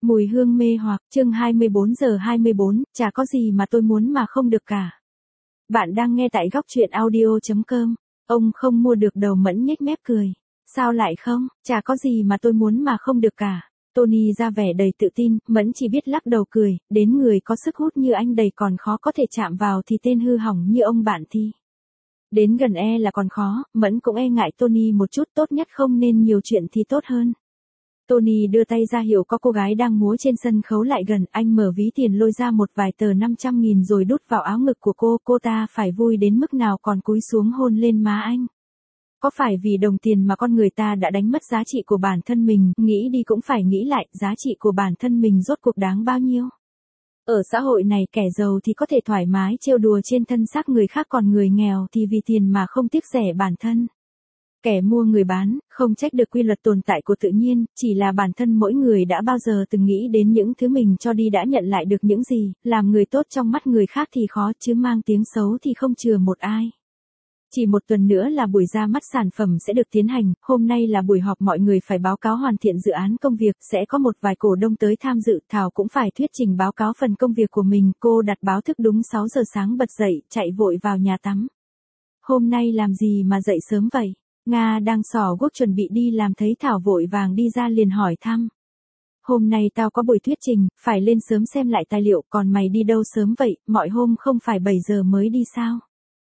Mùi hương mê hoặc, chương 24:24, chả có gì mà tôi muốn mà không được cả. Bạn đang nghe tại góc truyện audio.com. Ông không mua được đầu Mẫn nhếch mép cười. Sao lại không, chả có gì mà tôi muốn mà không được cả. Tony ra vẻ đầy tự tin, Mẫn chỉ biết lắc đầu cười, đến người có sức hút như anh đầy còn khó có thể chạm vào thì tên hư hỏng như ông bạn thì. Đến gần là còn khó, Mẫn cũng ngại Tony một chút, tốt nhất không nên nhiều chuyện thì tốt hơn. Tony đưa tay ra hiệu có cô gái đang múa trên sân khấu lại gần, anh mở ví tiền lôi ra một vài tờ 500.000 rồi đút vào áo ngực của cô ta phải vui đến mức nào còn cúi xuống hôn lên má anh. Có phải vì đồng tiền mà con người ta đã đánh mất giá trị của bản thân mình, nghĩ đi cũng phải nghĩ lại, giá trị của bản thân mình rốt cuộc đáng bao nhiêu? Ở xã hội này kẻ giàu thì có thể thoải mái trêu đùa trên thân xác người khác, còn người nghèo thì vì tiền mà không tiếc rẻ bản thân. Kẻ mua người bán, không trách được quy luật tồn tại của tự nhiên, chỉ là bản thân mỗi người đã bao giờ từng nghĩ đến những thứ mình cho đi đã nhận lại được những gì, làm người tốt trong mắt người khác thì khó chứ mang tiếng xấu thì không chừa một ai. Chỉ một tuần nữa là buổi ra mắt sản phẩm sẽ được tiến hành, hôm nay là buổi họp mọi người phải báo cáo hoàn thiện dự án công việc, sẽ có một vài cổ đông tới tham dự, Thảo cũng phải thuyết trình báo cáo phần công việc của mình, cô đặt báo thức đúng 6 giờ sáng bật dậy, chạy vội vào nhà tắm. Hôm nay làm gì mà dậy sớm vậy? Nga đang xỏ guốc chuẩn bị đi làm thấy Thảo vội vàng đi ra liền hỏi thăm. Hôm nay tao có buổi thuyết trình, phải lên sớm xem lại tài liệu, còn mày đi đâu sớm vậy, mọi hôm không phải 7 giờ mới đi sao?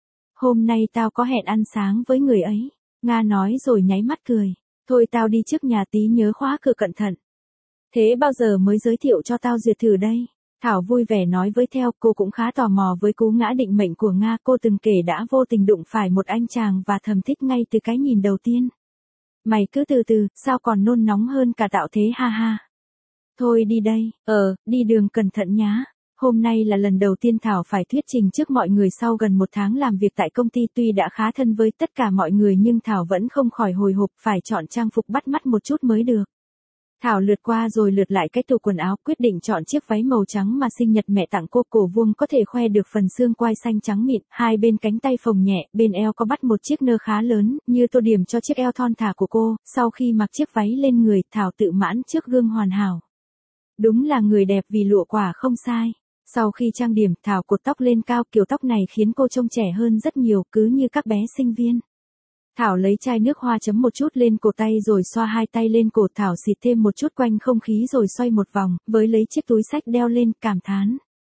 Hôm nay tao có hẹn ăn sáng với người ấy. Nga nói rồi nháy mắt cười. Thôi tao đi trước nhà tí, nhớ khóa cửa cẩn thận. Thế bao giờ mới giới thiệu cho tao duyệt thử đây? Thảo vui vẻ nói với theo, cô cũng khá tò mò với cú ngã định mệnh của Nga, cô từng kể đã vô tình đụng phải một anh chàng và thầm thích ngay từ cái nhìn đầu tiên. Mày cứ từ từ, sao còn nôn nóng hơn cả tạo thế ha ha. Thôi đi đây, đi đường cẩn thận nhá. Hôm nay là lần đầu tiên Thảo phải thuyết trình trước mọi người sau gần 1 tháng làm việc tại công ty, tuy đã khá thân với tất cả mọi người nhưng Thảo vẫn không khỏi hồi hộp, phải chọn trang phục bắt mắt một chút mới được. Thảo lượt qua rồi lượt lại cái tủ quần áo, quyết định chọn chiếc váy màu trắng mà sinh nhật mẹ tặng cô, cổ vuông có thể khoe được phần xương quai xanh trắng mịn, hai bên cánh tay phồng nhẹ, bên eo có bắt một chiếc nơ khá lớn, như tô điểm cho chiếc eo thon thả của cô. Sau khi mặc chiếc váy lên người, Thảo tự mãn trước gương hoàn hảo. Đúng là người đẹp vì lụa quả không sai. Sau khi trang điểm, Thảo cột tóc lên cao, kiểu tóc này khiến cô trông trẻ hơn rất nhiều, cứ như các bé sinh viên. Thảo lấy chai nước hoa chấm một chút lên cổ tay rồi xoa hai tay lên cổ, Thảo xịt thêm một chút quanh không khí rồi xoay một vòng, với lấy chiếc túi xách đeo lên, cảm thán.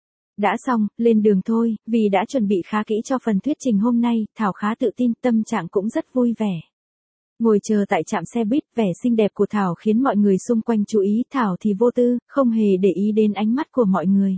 Đã xong, lên đường thôi, vì đã chuẩn bị khá kỹ cho phần thuyết trình hôm nay, Thảo khá tự tin, tâm trạng cũng rất vui vẻ. Ngồi chờ tại trạm xe buýt, vẻ xinh đẹp của Thảo khiến mọi người xung quanh chú ý, Thảo thì vô tư, không hề để ý đến ánh mắt của mọi người.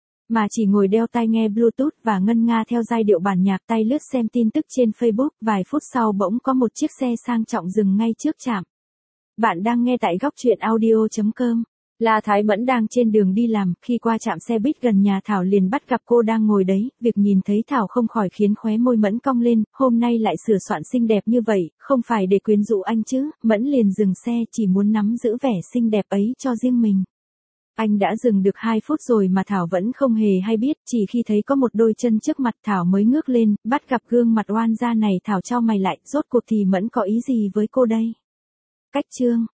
Mà chỉ ngồi đeo tai nghe Bluetooth và ngân nga theo giai điệu bản nhạc, tay lướt xem tin tức trên Facebook, vài phút sau bỗng có một chiếc xe sang trọng dừng ngay trước trạm. Bạn đang nghe tại góc truyện audio.com. La Thái Mẫn đang trên đường đi làm, khi qua trạm xe buýt gần nhà Thảo liền bắt gặp cô đang ngồi đấy, việc nhìn thấy Thảo không khỏi khiến khóe môi Mẫn cong lên, hôm nay lại sửa soạn xinh đẹp như vậy, không phải để quyến rũ anh chứ, Mẫn liền dừng xe chỉ muốn nắm giữ vẻ xinh đẹp ấy cho riêng mình. Anh đã dừng được 2 phút rồi mà Thảo vẫn không hề hay biết, chỉ khi thấy có một đôi chân trước mặt Thảo mới ngước lên, bắt gặp gương mặt oan gia này Thảo chau mày lại, rốt cuộc thì Mẫn có ý gì với cô đây? Cách chương